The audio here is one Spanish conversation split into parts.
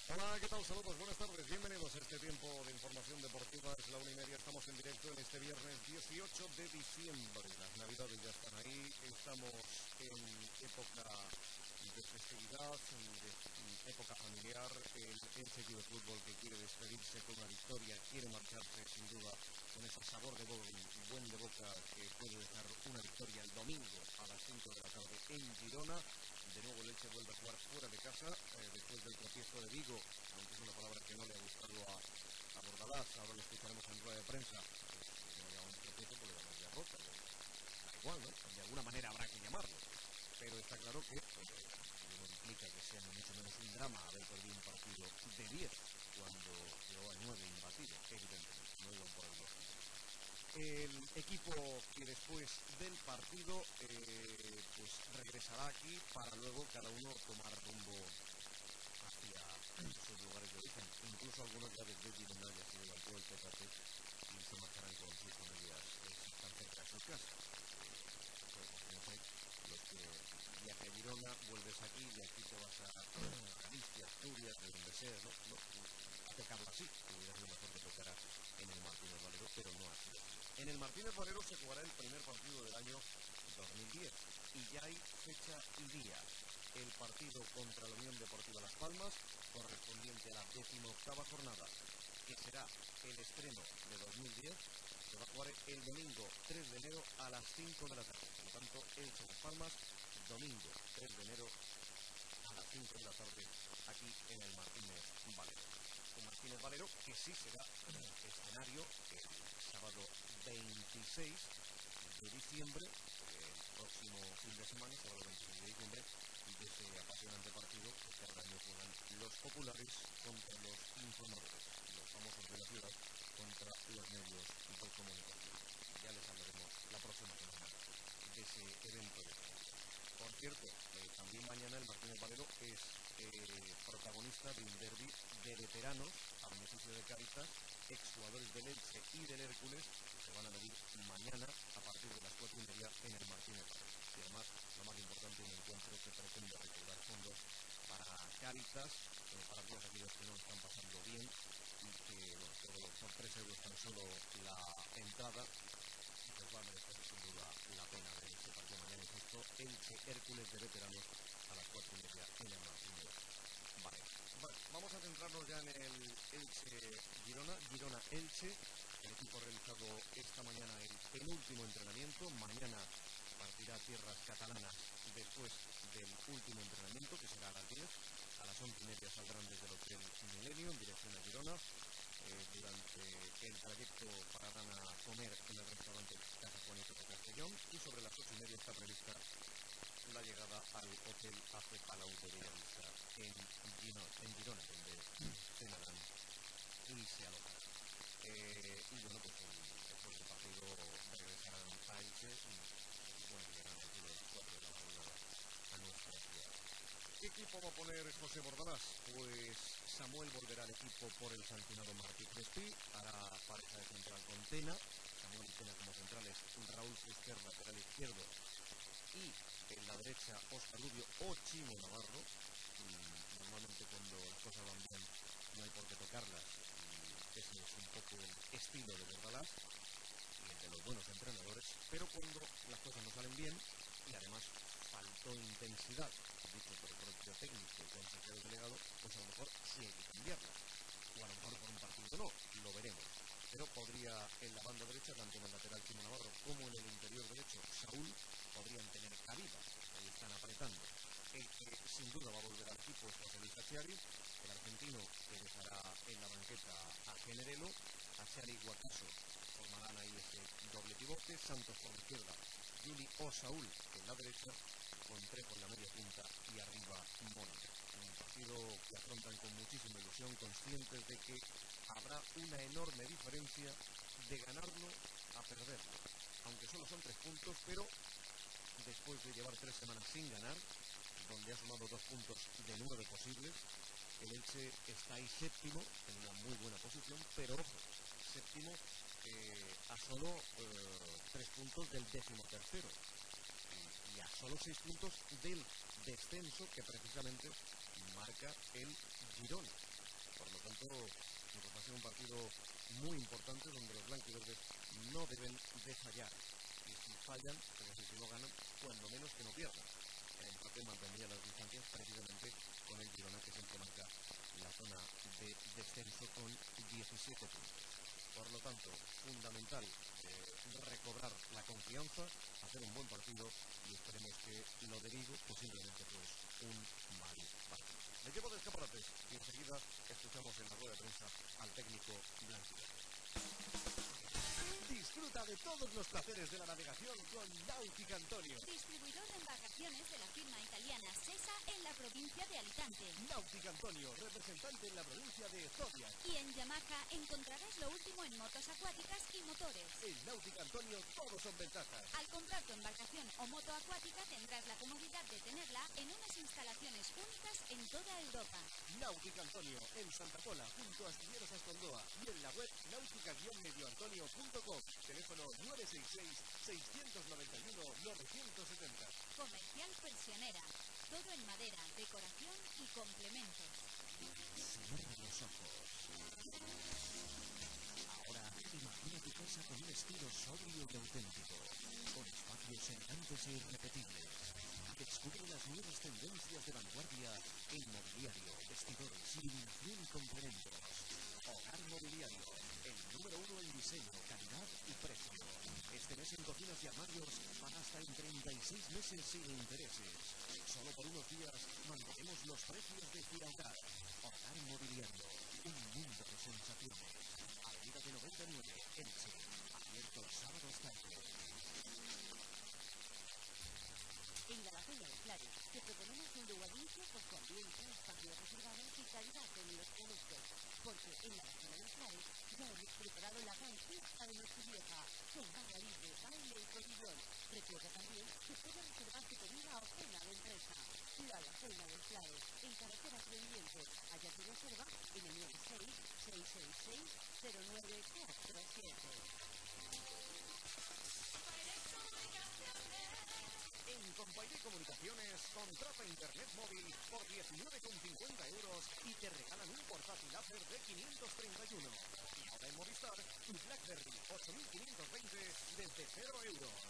Hola, ¿qué tal? Saludos, buenas tardes, bienvenidos a este tiempo de información deportiva. Es la 1:30, estamos en directo en este viernes 18 de diciembre. Las navidades ya están ahí, estamos en época de festividad, de época familiar. El Elche Club de Fútbol, que quiere despedirse con una victoria, quiere marcharse sin duda con ese sabor de boca, buen de boca, que puede dejar una victoria el domingo a las 5 de la tarde en Girona. De nuevo el Elche vuelve a jugar fuera de casa, después del tropiezo de Vigo, aunque es una palabra que no le ha gustado a Bordalás. Ahora lo escucharemos en rueda de prensa. No le llamamos tropiezo porque le llamamos derrota. Da igual, ¿no? De alguna manera habrá que llamarlo. Pero está claro que no implica que sea ni mucho menos un drama haber perdido un partido de 10 cuando llevaba 9 imbatidos, evidentemente. No iban por el lógico. El equipo que después del partido pues regresará aquí para luego cada uno tomar rumbo hacia sus lugares de origen. Incluso algunos ya desde Girona ya se levantó el petate y se marcharán con sus familias si están cerca de sus casas. No sé, los que viajes a Girona, vuelves aquí y aquí te vas a Galicia, Asturias, de donde sea, ¿no? A tocarlo así, que hubiera sido mejor que tocara en el Martínez Valero, pero no así. En el Martínez Valero se jugará el primer partido del año 2010 y ya hay fecha y día. El partido contra la Unión Deportiva Las Palmas, correspondiente a la 18ª jornada, que será el estreno de 2010, se va a jugar el domingo 3 de enero a las 5 de la tarde. Por lo tanto, Elche Las Palmas, domingo 3 de enero a las 5 de la tarde, aquí en el Martínez Valero. Un Martínez Valero que sí será escenario el sábado 26 de diciembre, el próximo fin de semana, sábado 26 de diciembre, de ese apasionante partido que cada año juegan los populares contra los informadores, los famosos de la ciudad contra los medios de comunicación. Ya les hablaremos la próxima semana de ese evento de fútbol. Por cierto, también mañana el Martínez Valero es protagonista de un derbi de veteranos a beneficio de Cáritas, exjugadores del Elche y del Hércules, que se van a medir mañana a partir de las 4:30 en el Martínez Valero. Y además, lo más importante, un encuentro que pretende recaudar fondos para Cáritas, para todos aquellos que no lo están pasando bien y que, bueno, por 3 euros tan solo la entrada, pues va a merecer sin duda la pena ver este partido mañana, insisto, Elche Hércules de veteranos a las 4:30 en el Martínez. Vale, vamos a centrarnos ya en el Elche-Girona, Girona-Elche. El equipo ha realizado esta mañana el penúltimo entrenamiento. Mañana partirá a tierras catalanas después del último entrenamiento, que será a las 10. A las 11:30 saldrán desde el Hotel Milenio en dirección a Girona. Durante el trayecto pararán a comer en el restaurante Casa Juanito de Castellón y sobre las 8:30 está prevista la llegada al Hotel AC Palau de Bellavista en Girona, donde cenarán y se alojarán. Y bueno, pues después del partido regresarán a Elche y bueno, llegarán al kilo 4 de la madrugada a nuestra ciudad. ¿Qué equipo va a poner José Bordalás? Pues Samuel volverá al equipo por el sancionado Martí Crespi, hará pareja de central con Tena, Samuel y Tena como centrales, Raúl Fuster lateral izquierdo y en la derecha Óscar Rubio o Chimo Navarro. Normalmente cuando las cosas van bien no hay por qué tocarlas y ese es un poco el estilo de Bordalás y el de los buenos entrenadores, pero cuando las cosas no salen bien y además faltó intensidad, dicho por el propio técnico y consejero delegado, pues a lo mejor sí hay que cambiarla, o a lo mejor por un partido no, lo veremos. Pero podría en la banda derecha, tanto en el lateral Chimo Navarro como en el interior derecho Saúl, podrían tener cabida, ahí están apretando. El que sin duda va a volver al equipo es José Luis Achiari, el argentino que dejará en la banqueta a Generelo, Achiari y Guataso formarán ahí ese doble pivote, Santos por la izquierda, Juli o Saúl en la derecha, con Trejo en la media punta y arriba Mónica. Un partido que afrontan con muchísima ilusión, conscientes de que habrá una enorme diferencia de ganarlo a perderlo, aunque solo son 3 puntos, pero después de llevar 3 semanas sin ganar, donde ha sumado 2 puntos de 9 posibles, el Elche está ahí séptimo, en una muy buena posición, pero ojo, séptimo a solo 3 puntos del 13º y a solo 6 puntos del descenso que precisamente marca el Girona. lo tanto, nos va a ser un partido muy importante donde los blanquiverdes no deben de fallar. Y si fallan, es decir, si no ganan, cuando menos que no pierdan. El empate mantendría las distancias precisamente con el Girona, que siempre marca la zona de descenso con 17 puntos. Por lo tanto, fundamental recobrar la confianza, hacer un buen partido y esperemos que lo de Vigo, pues simplemente pues un mal partido. Me llevo de escaparates y enseguida escuchamos en la rueda de prensa al técnico blanquiverde. Disfruta de todos los placeres de la navegación con Náutica Antonio. Distribuidor de embarcaciones de la firma italiana SESA en la provincia de Alicante. Náutica Antonio, representante en la provincia de Zodiac. Y en Yamaha encontrarás lo último en motos acuáticas y motores. En Náutica Antonio todos son ventajas. Al comprar tu embarcación o moto acuática tendrás la comodidad de tenerla en unas instalaciones únicas en toda Europa. Náutica Antonio, en Santa Pola, junto a Astilleros Astondoa, y en la web náutica-medioantonio.com. Teléfono 966-691-970. Comercial Persianera. Todo en madera, decoración y complementos. Cierra los ojos. Ahora imagina tu casa con un estilo sobrio y auténtico, con espacios elegantes e irrepetibles. Descubre las nuevas tendencias de vanguardia en mobiliario, vestidores, iluminación y complementos. Hogar Mobiliario, el número 1 en diseño, calidad y precio. Este mes en cocinas y armarios paga hasta en 36 meses sin intereses. Solo por unos días mantenemos los precios de Giraldar. Hogar Mobiliario, un mundo de sensaciones. Avenida de 99, Elche. Abierto sábados tarde. En la Cena de Clares te proponemos un lugar limpio por su ambiente, espacios reservados y calidad en los productos. Porque en la Cena de Clares ya hemos preparado la gran fiesta de Nochevieja, con barra libre, baile y cotillón. Recuerda también que puede reservar tu comida o cena de empresa. La Cena de Clares, en carretera Pendiente. Allá tu reserva en el 96-666-0947. En Compañía Comunicaciones, contrata internet móvil por 19,50 euros y te regalan un portátil láser de 531. Y ahora en Movistar, tu BlackBerry 8520 desde 0 euros.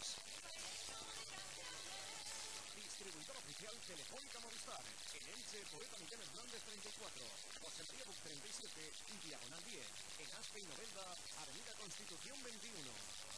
Distribuidor oficial Telefónica Movistar. En Elche, Poeta Miguel Hernández 34. José María Buc 37 y Diagonal 10. En Aspe y Novelda, Avenida Constitución 21.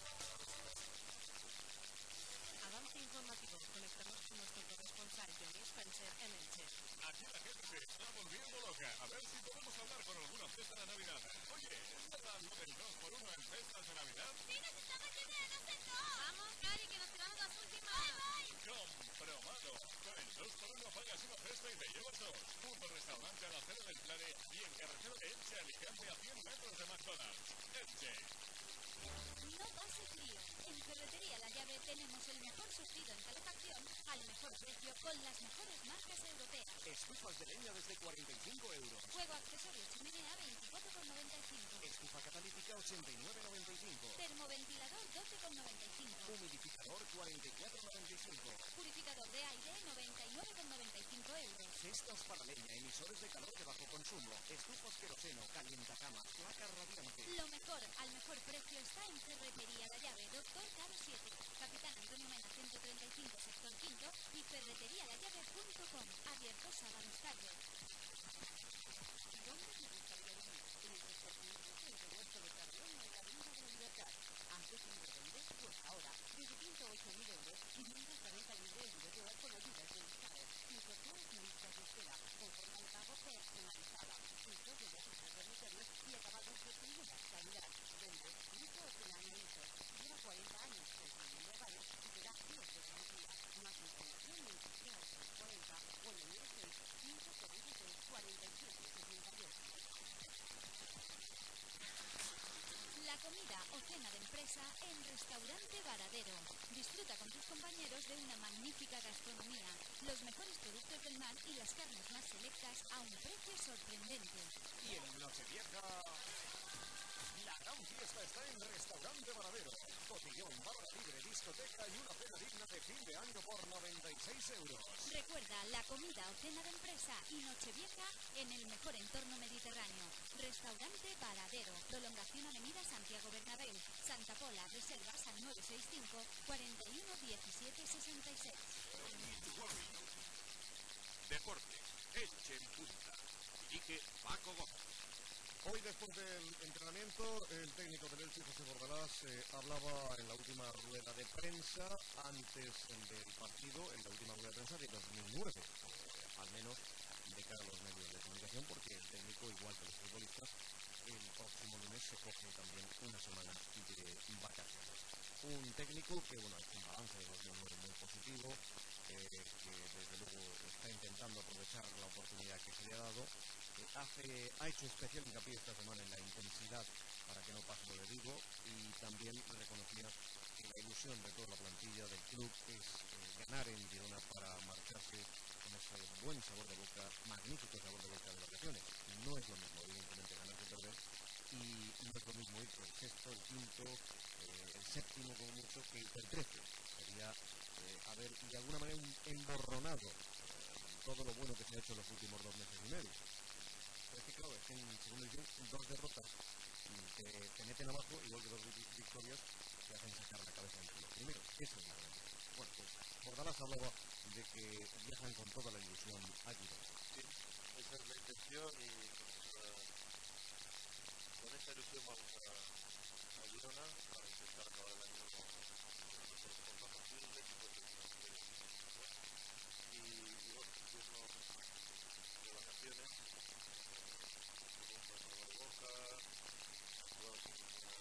Avance informativo. Conectamos con nuestro corresponsal Johnny Spencer en Elche. Aquí la gente se está volviendo loca. A ver si podemos hablar con alguna cesta de Navidad. Oye, ¿es verdad lo del 2x1 en cestas de Navidad? ¡Sí, nos estamos yendo de Vamos, Cari, que nos quedamos las últimas! ¡Voy! Comprobado. Con el 2x1 pagas una cesta y te llevas dos. Punto restaurante a la cena del Clare y en carretera de Elche, Alicante a 100 metros de McDonald's. Elche. No pase frío. En Ferretería La Llave tenemos el mejor surtido en calefacción al mejor precio con las mejores marcas europeas. Estufas de leña desde 45 euros. Fuego accesorio chimenea 24,95. Estufa catalítica 89,95. Termoventilador 12,95. Humidificador 44,95. Purificador de aire 99,95 euros. Cestas para leña, emisores de calor de bajo consumo, estufas queroseno, calientacamas, placas radiantes. Lo mejor al mejor precio está en Ferretería La Llave, Doctor Caro 7, Capitán Antonio Mena 135, sector 5 y ferreterialallave.com. Abierto sábados tarde. ¿Dónde te gustaría vivir? En el sector 5, en el Huerto de Carrión o en la Avenida de la Libertad. ¿Antes de vender? Pues ahora, desde 108.000 euros, viviendas de renta libre en Villarreal con ayudas del Estado. Instrucciones y listas de espera, con forma de pago personalizada. Filtros de viajes intermediarios y acabados de primera calidad. Vende, listo o en año listo. Lleva 40 años construyendo hogares y te da 10 de garantía. Más información en 40 o en el 6-543-47-68. La comida o cena de empresa en Restaurante Varadero. Disfruta con tus compañeros de una magnífica gastronomía, los mejores productos del mar y las carnes más selectas a un precio sorprendente. Y en Nochevieja, la gran gran fiesta está en Restaurante Varadero. Cotillón, barra libre, discoteca y una cena digna de fin de año por 96 euros. Recuerda la comida o cena de empresa y Nochevieja en el mejor entorno mediterráneo. Restaurante Varadero, prolongación Avenida Santiago Bernabéu, Santa Pola. Reservas al 965 41 17 66. Deporte, Elche en punta. Dirige Paco Gómez. Hoy, después del entrenamiento, el técnico del Elche, José Bordalás, hablaba en la última rueda de prensa antes del partido, en la última rueda de prensa de 2009, al menos de cara a los medios de comunicación, porque el técnico, igual que los futbolistas, el próximo lunes se coge también una semana de vacaciones. Un técnico que, bueno, ha hecho un balance de 2009 muy positivo, que desde luego está intentando aprovechar la oportunidad que se le ha dado. Ha hecho especial hincapié esta semana en la intensidad para que no pase lo de Vigo, y también reconocía que la ilusión de toda la plantilla del club es ganar en Girona para marcharse con ese buen sabor de boca, magnífico sabor de boca de vacaciones. No es lo mismo, evidentemente, ganar que perder, y no es lo mismo ir por el sexto, el quinto, el séptimo como mucho, que ir por el 13. Sería haber de alguna manera emborronado todo lo bueno que se ha hecho en los últimos 2 meses y medio. Pero es que claro, es que en segunda división 2 derrotas te meten abajo, igual que 2 victorias te hacen sacar la cabeza entre los primeros. Eso es la gran diferencia. Bueno, pues Bordalás hablaba de que viajan con toda la ilusión a Girona. Sí, esa es la intención, y con esa ilusión vamos a Girona para intentar acabar el año con la mejor forma posible, que puede ser una y bueno, irnos de vacaciones con un buen sabor de boca, con una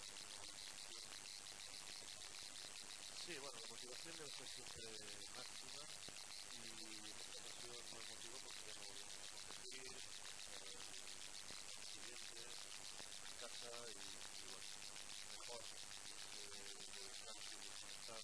sí, bueno, la motivación debe ser siempre máxima, y en esta ocasión no es motivo porque ya no volvemos a competir el siguiente en casa, y bueno, mejor de descanso y desconectar,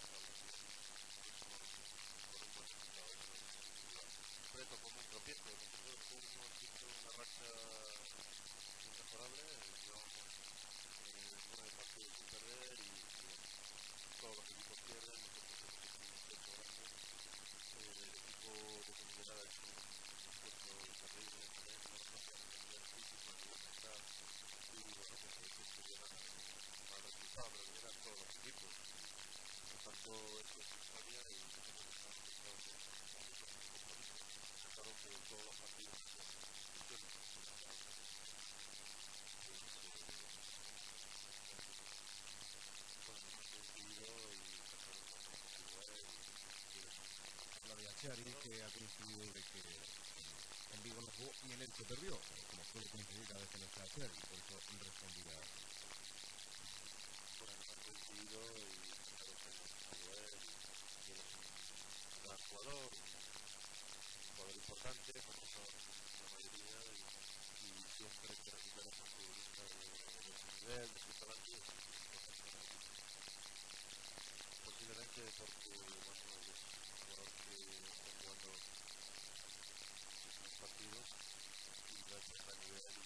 con un buen resultado. Preto como un tropiezo, nosotros hemos visto una racha inmejorable, llevamos 9 partidos sin perder, y bueno, todos los equipos pierden, nosotros hemos hecho un esfuerzo grande, el equipo de Comunidad ha hecho un esfuerzo terrible también, no solamente a nivel físico, a nivel mental, y bueno, pues a veces se llegan a mal resultado, pero que llegan todos los equipos, y por tanto esto es historia, y nosotros estamos centrados en el compromiso. Claro que todos los partidos son instituciones, Habla de Achiari, que ha coincidido de que en Vigo no jugó y en Elche perdió, como suele coincidir cada vez que no está Achiari, por eso respondía. bueno, ha coincidido, y claro que jugó él, y él es un gran jugador, un jugador importante, como son la mayoría, y siempre que recuperas a un futbolista de su nivel, de su talento, es importante para el equipo. Posiblemente porque, bueno, él es un jugador que está jugando muchísimos partidos y lo ha hecho a nivel, y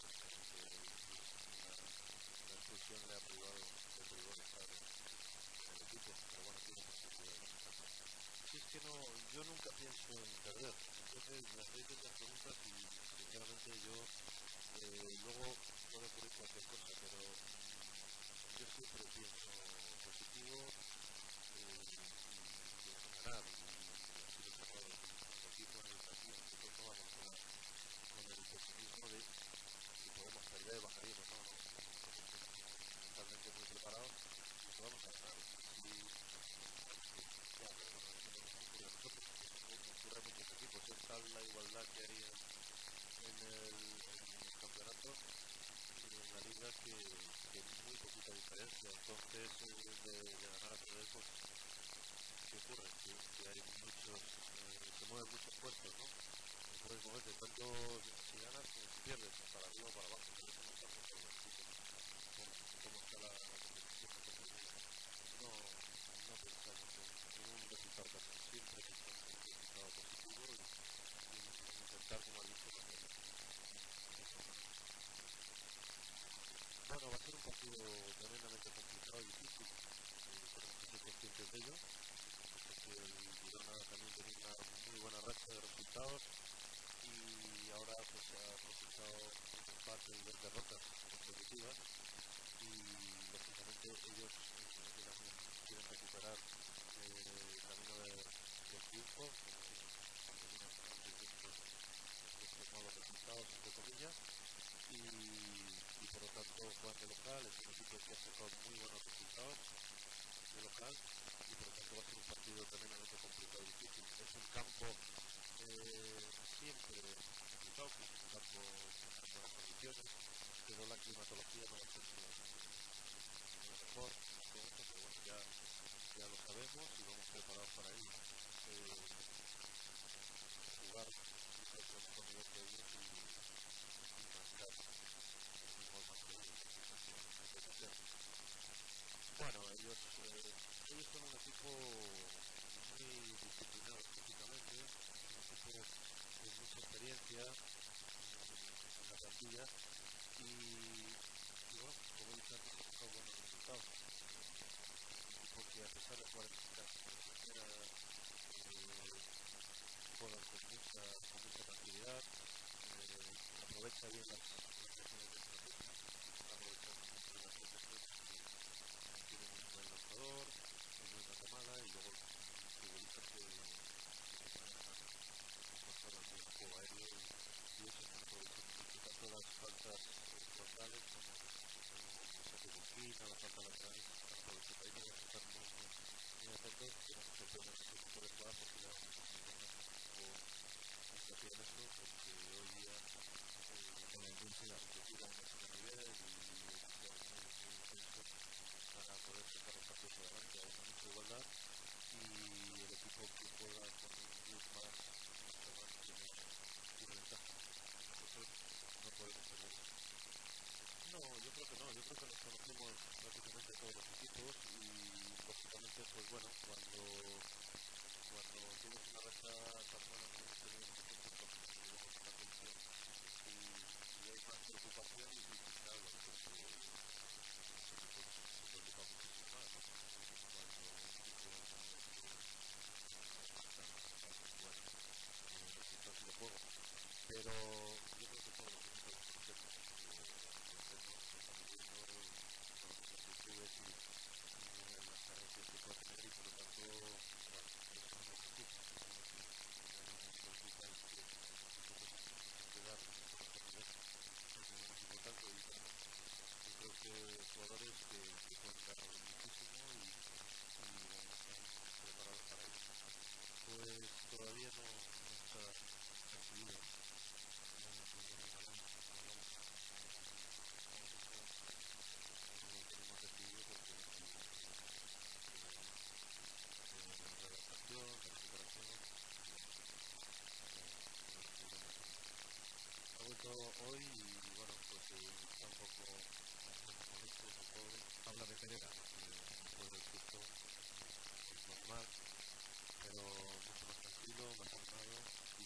una expulsión le privado de estar en el equipo, pero bueno, tiene posibilidades. Si es que no, yo nunca pienso en perder, entonces me hacéis estas preguntas y sinceramente yo luego puede ocurrir cualquier cosa, pero yo siempre pienso positivo, y pienso en ganar, y así lo he sacado del equipo en el partido. Nosotros no vamos con el pesimismo de si podemos perder, bajaríamos, no, nosotros estamos mentalmente muy preparados y que vamos a ganar. Y ya, pero bueno, eso no nos ocurre a nosotros, eso ocurre a muchos equipos, es tal la igualdad que hay en el campeonato y en la liga que muy poquita diferencia, entonces de ganar a perder, pues ¿qué ocurre? Que hay muchos, se mueven muchos puestos, ¿no? Puedes moverte tanto si ganas como si pierdes, para arriba o para abajo, pero eso no pasa en todos los equipos, cómo está la competición de Copa. No pensamos en un resultado casi, siempre pensamos en un resultado positivo, y intentar, como has dicho, mantener. Bueno, va a ser un un partido tremendamente complicado y difícil. Tenemos que ser conscientes de ello, porque el Girona también tenía una muy buena racha de resultados y ahora pues ha cosechado un empate y 2 derrotas consecutivas y lógicamente ellos también quieren recuperar el camino del triunfo, como tenían antes de estos malos resultados, entre comillas, y por lo tanto juegan de local. Es un equipo que ha sacado muy buenos resultados de local y por lo tanto va a ser un partido tremendamente complicado y difícil. Es un campo siempre complicado, que es un campo en buenas condiciones, pero la climatología no va a ser lo mejor en este momento, pero bueno, ya lo sabemos y vamos preparados para ello. Jugar quizás el mejor nivel que ellos y marcar un gol más que ellos, hay que hacer. Bueno, ellos son un equipo muy disciplinado físicamente, es un equipo de mucha experiencia en la plantilla y bueno, como he dicho antes, ha sacado buenos resultados. Un equipo que a pesar de jugar en casa, juegan con mucha tranquilidad, aprovecha bien las ocasiones de estrategia, aprovechan mucho las ocasiones que tienen un buen lanzador, un buen Guatemala y luego futbolistas que controlan bien el juego aéreo y eso están aprovechando mucho tanto las faltas frontales como saque de esquina, la falta lateral, están aprovechando. Ahí tenemos que estar muy atentos, que no nos sorprendan ese tipo de jugadas porque le damos mucha importancia en eso, porque hoy día con la intensidad se tira a un nivel y son muy intensos para poder sacar los partidos adelante. Hay mucha igualdad y el equipo que juega con un club más tiene ventaja. Nosotros no podemos perder. No, yo creo que no. Yo creo que nos conocemos prácticamente todos los equipos y lógicamente, pues bueno, cuando tienes una racha tan buena como hemos tenido nosotros, pues llevamos una tensión y hay más preocupación y quizá los equipos se preocupan muchísimo más cuando un equipo resultados de juego, pero yo creo que todos los equipos lo conocemos, estamos viendo las virtudes y las carencias que puede tener y por lo tanto, bueno, eso no nos preocupa. A mí me preocupa es que nosotros tenemos que dar nuestro mejor nivel. Es un equipo tanto y yo creo que jugadores que pueden dar muchísimo y están preparados para ello. Pues todavía no está decidido. No tenemos decidido porque la adaptación, la recuperación ha vuelto hoy y bueno, pues está un poco molesto, un poco habla de Pereira, después del susto es normal, pero mucho más tranquilo, más animado y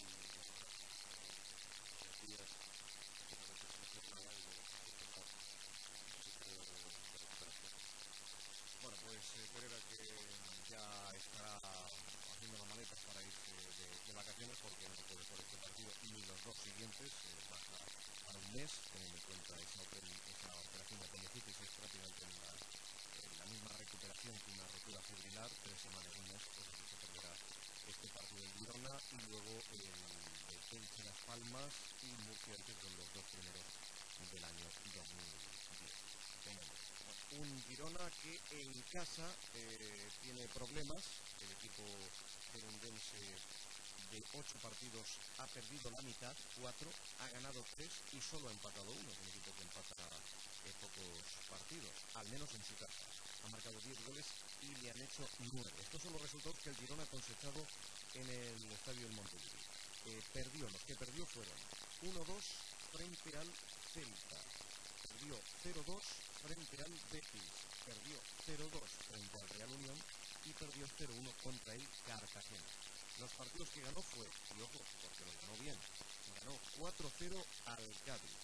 días prácticamente sin hacer nada y luego empezar su periodo de recuperación. Bueno, pues Pereira que ya estará haciendo las maletas para irse de vacaciones porque no puede por este partido ni los dos siguientes, baja para un mes, teniendo en cuenta esa operación de apendicitis es prácticamente la misma recuperación que una rotura fibrilar, 3 semanas, un mes, pues así se perderá este partido del Girona y luego el de Elche Las Palmas y Murcia antes son los dos primeros del año 2010. Un Girona que en casa tiene problemas, el equipo gerundense de 8 partidos ha perdido la mitad, 4, ha ganado 3 y solo ha empatado 1, es un equipo que empata pocos partidos, al menos en su casa. Ha marcado 10 goles y le han hecho 9. Estos son los resultados que el Girona ha cosechado en el estadio del Montilivi. Los que perdió fueron 1-2 frente al Celta, perdió 0-2 frente al Betis, perdió 0-2 frente al Real Unión y perdió 0-1 contra el Cartagena. Los partidos que ganó fue, y ojo, porque lo ganó bien, ganó 4-0 al Cádiz,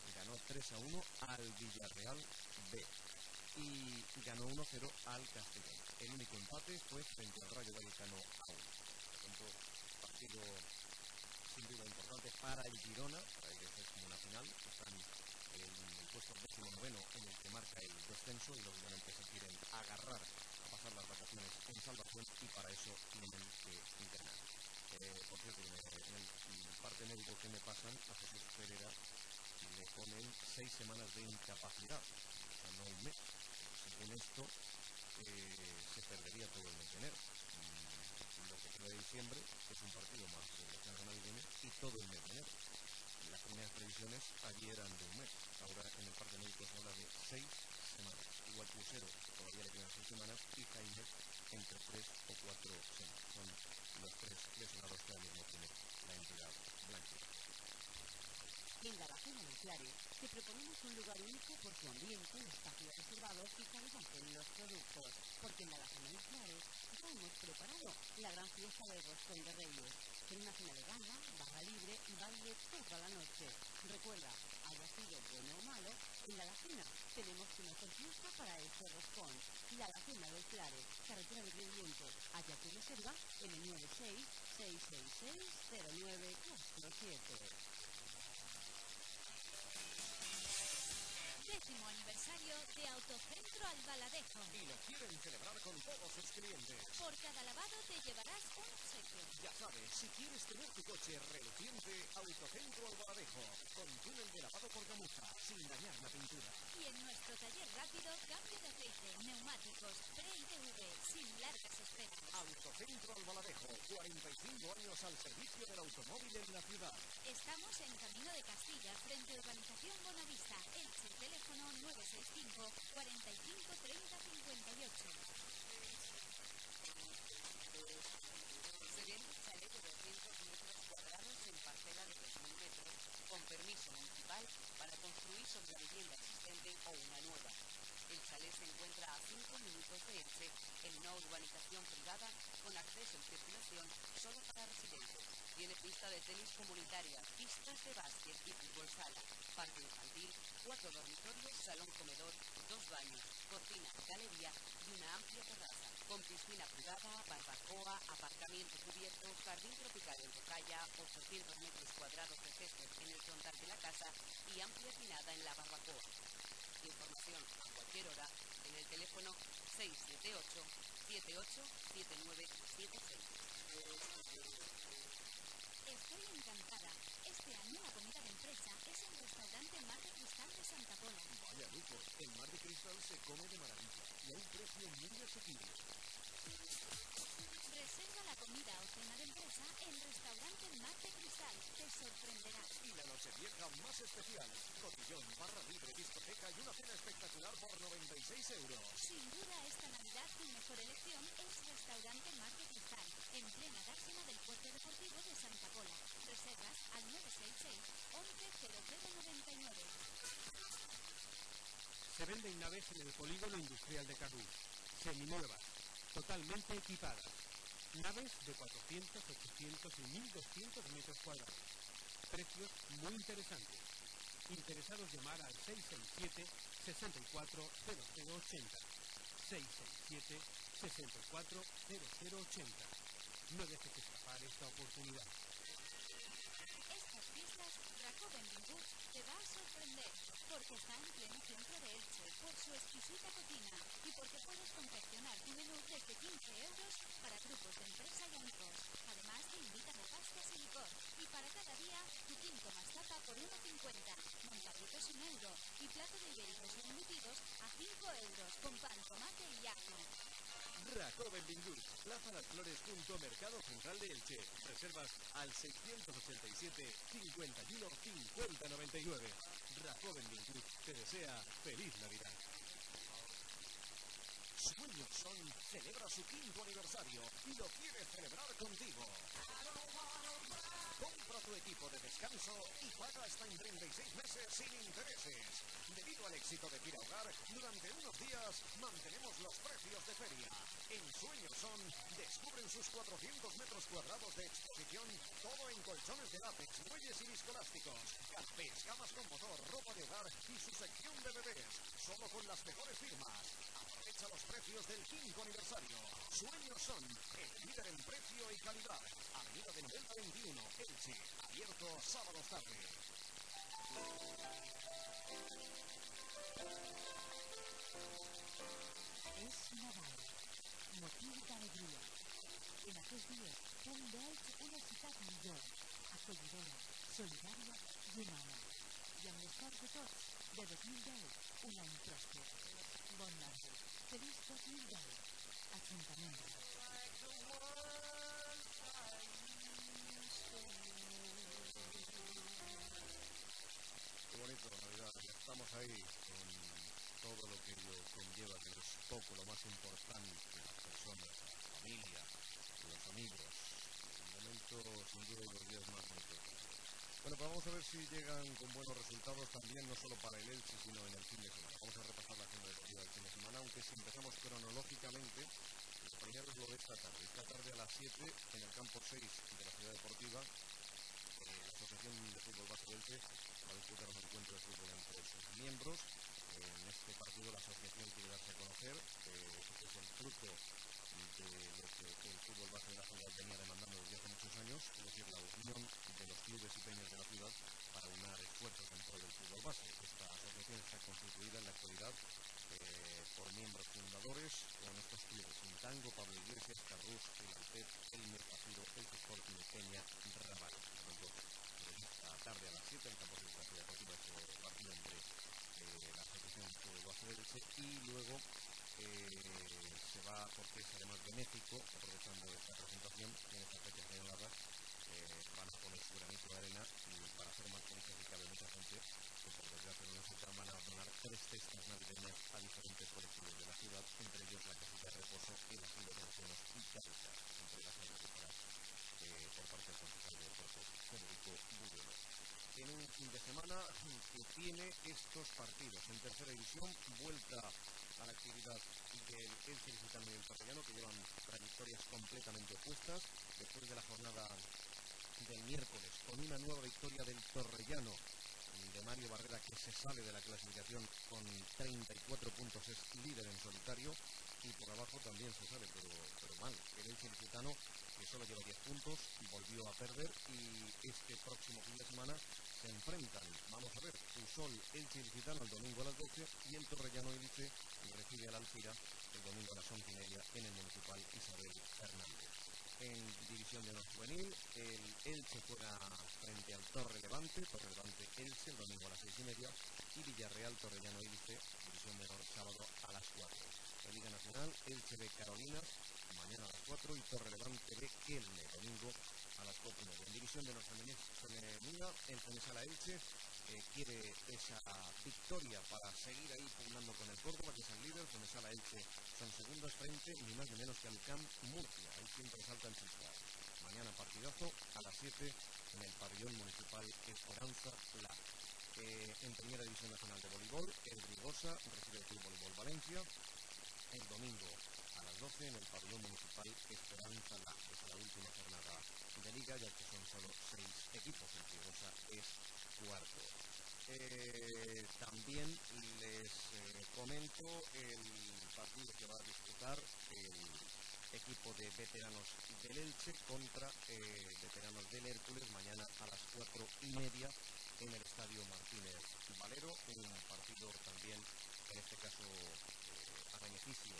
ganó 3-1 al Villarreal B y ganó 1-0 al Castellón. El único empate fue frente al Rayo Vallecano A1. Por tanto, partido sin duda importante para el Girona, para ellos es como una final, están en el puesto 19º en el que marca el descenso y lógicamente se quieren agarrar a pasar las vacaciones en salvación y para eso tienen que entrenar. Por cierto, en el parte médico que me pasan a Jesús Pereira le ponen 6 semanas de incapacidad, o sea, no un mes. Según esto, se perdería todo el mes de enero. Lo que queda de diciembre es un partido más de descanso navideño y todo el mes de enero. Las primeras previsiones allí eran de un mes. Ahora en el parte médico se habla de 6 semanas. Igual que Lucero todavía le quedan 6 semanas y Jaime entre 3 o 4 semanas. Son los 3 lesionados que ahora mismo tiene la entidad blanqueada. En la Laguna Monclare te proponemos un lugar único por su ambiente, espacios reservados y calidad en los productos, porque en la Laguna Monclare ya hemos preparado la gran fiesta de Roscón de Reyes, con una cena de gala, barra libre y baile toda la noche. Recuerda, haya sido bueno o malo, en la Laguna tenemos tu mejor fiesta para este roscón. La Laguna del Clare, carretera de Viento. Haya tu reserva en el 96-666-0947. 10º aniversario de Autocentro Albaladejo. Y lo quieren celebrar con todos sus clientes. Por cada lavado te llevarás un obsequio. Ya sabes, si quieres tener tu coche reluciente, Autocentro Albaladejo, con túnel de lavado por gamuza, sin dañar la pintura. Y en nuestro taller rápido, cambio de aceite, neumáticos, pre-ITV, sin largas esperas. Autocentro Albaladejo, 45 años al servicio del automóvil en la ciudad. Estamos en Camino de Castilla, frente a Urbanización Bonavista. Elche, teléfono 965 45 30 58. Sereno chalet de 200 metros cuadrados en parcela de 3.000 metros, con permiso municipal para construir sobre la vivienda existente o una nueva. El chalet se encuentra a 5 minutos de Elche, en una urbanización privada con acceso y circulación solo para residentes. Tiene pista de tenis comunitaria, pistas de básquet y fútbol sala, parque infantil, 4 dormitorios, salón comedor, 2 baños, cocina, galería y una amplia terraza, con piscina privada, barbacoa, aparcamiento cubierto, jardín tropical en rocalla, 800 metros cuadrados de césped en el frontal de la casa y amplia pinada en la barbacoa. Información a cualquier hora en el teléfono 678 787976. Estoy encantada. Este año la comida de empresa es en restaurante Mar de Cristal de Santa Pola. Vaya lujo, en Mar de Cristal se come de maravilla y a un precio muy asequible. Reserva la comida o cena de empresa en restaurante Mar de Cristal. Te sorprenderá. Y la nochevieja más especial, cotillón, barra libre, discoteca y una cena espectacular por 96 euros. Sin duda esta Navidad tu mejor elección es restaurante Mar de Cristal, en plena dársena del puerto deportivo de Santa Pola. Reservas al 966 11 0099. Se venden naves en el polígono industrial de Carrús, seminuevas, totalmente equipadas. Naves de 400, 800 y 1200 metros cuadrados. Precios muy interesantes. Interesados llamar al 667 64 0080. 667 64 0080. No dejes escapar esta oportunidad. Estas fiestas, Racoben Bingur te va a sorprender, porque está en pleno centro de Elche, por su exquisita cocina y porque puedes confeccionar tu menú desde 15 euros para grupos de empresa y amigos. Además te invitan a pastas y licor, y para cada día tu quinto más tapa por 1,50, montaditos 1 euro y plato de ibéricos y embutidos a 5 euros con pan, tomate y ajo. Racoben Bingur, Plaza Las Flores junto Mercado Central de Elche. Reservas al 687 51 50 99. Racoben Bingur te desea feliz Navidad. Sueños Son celebra su 5º aniversario y lo quiere celebrar contigo. Compra tu equipo de descanso plazo y paga hasta en 36 meses sin intereses. Debido al éxito de Tira Hogar, durante unos días mantenemos los precios de feria. En Sueños Son, descubren sus 400 metros cuadrados de exposición, todo en colchones de látex, muelles y viscolásticos, canapés, camas con motor, ropa de hogar y su sección de bebés, solo con las mejores firmas. Aprovecha los precios del 5º aniversario. Sueños Son, el líder en precio y calidad. Avenida de 90-21, Elche, abierto sábados tarde. És Nadal, motiu d'alegria. En aquest dia fem d'Elx una ciutat millor, acollidora, solidària i humana. I amb l'esforç de tots, de 2010, un any pròsper. Bon Nadal. Feliç 2010. Ajuntament. Qué bonito, Navidad. Ya estamos ahí con todo lo que ello conlleva, que es poco, lo más importante, las personas, la familia, los amigos. Un momento, sin duda, de los días más bonitos. Bueno, pues vamos a ver si llegan con buenos resultados también, no solo para el Elche, sino en el fin de semana. Vamos a repasar la agenda deportiva del fin de semana, aunque si empezamos cronológicamente, lo primero es lo de esta tarde. Esta tarde a las 7, en el campo 6 de la Ciudad Deportiva, la Asociación de Fútbol Base de Elche va a disputar un encuentro de fútbol entre sus miembros. En este partido la asociación quiere darse a conocer. Este es el fruto de lo que el fútbol base de la ciudad venía demandando desde hace muchos años, es decir, la unión de los clubes y peñas de la ciudad para unar esfuerzos en pro del fútbol base. Esta asociación está constituida en la actualidad por miembros fundadores con estos clubes: Intango, Pablo Iglesias, Carrús, El Altez, Elmer, Pafiro, El Sporting, Peña, Raval. Esta tarde a las 7 en el campo de la Ciudad Deportiva este partido entre la asociación de fútbol base de Elche y luego se va, porque es además benéfico, aprovechando esta presentación en estas fechas señaladas, van a poner su granito de arena y para hacer más feliz y cabe mucha gente que por desgracia no necesitan, van a donar 3 cestas navideñas a diferentes colectivos de la ciudad, entre ellos la casita de reposo y las de ancianos y Cáritas, entregas agrícolas por parte del concejal de deportes Federico Budelo. En un fin de semana que tiene estos partidos en tercera división, vuelta a la actividad del Elche Licitano y el Torrellano, que llevan trayectorias completamente opuestas. Después de la jornada del miércoles, con una nueva victoria del Torrellano, de Mario Barrera, que se sale de la clasificación con 34 puntos, es líder en solitario, y por abajo también se sale, pero mal. El Elche Licitano, que solo lleva 10 puntos, volvió a perder, y este próximo fin de semana se enfrentan, vamos a ver, Usol, Elche Licitano el domingo a las 12, y el Torrellano Elche recibe al Alcira el domingo a las 11:30 en el Municipal Isabel Fernández. En división de honor juvenil, el Elche juega frente al Torre Levante Elche el domingo a las 6:30, y Villarreal Torrellano Elche, división de honor sábado a las 4. En Liga Nacional, Elche de Carolinas mañana a las 4 y Torre Levante de Kelme domingo a las 4:30. En división de honor femenina, el Fuensala Elche quiere esa victoria para seguir ahí pugnando con el Córdoba, que es el líder. Fuensala Elche son segundos frente ni más ni menos que al Camp Murcia. Ahí siempre saltan chispas. Mañana partidazo a las 7 en el pabellón municipal Esperanza La. En primera división nacional de voleibol, el Rigosa recibe el Club Voleibol Valencia el domingo a las 12 en el pabellón municipal Esperanza La. Es la última jornada de liga, ya que son solo 6 equipos. El Rigosa es cuarto. También les comento el partido que va a disputar el equipo de veteranos del Elche contra veteranos del Hércules mañana a las 4:30 en el Estadio Martínez Valero. Un partido también, en este caso, a beneficio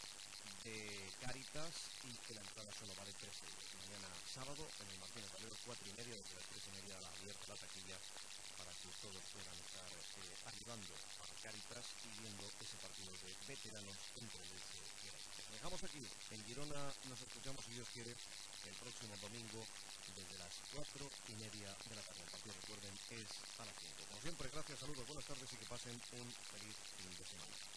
de Cáritas, y que la entrada solo vale 3 euros. Mañana sábado en el Martínez Valero, 4:30, desde las 3:30 abierta la taquilla para que todos puedan estar ayudando a Cáritas y viendo ese partido de veteranos entre el Elche y el Elche. Dejamos aquí en Girona, nos escuchamos, si Dios quiere, el próximo domingo desde las 4:30 de la tarde. El partido, recuerden, es a las 5. Como siempre, gracias, saludos, buenas tardes y que pasen un feliz fin de semana.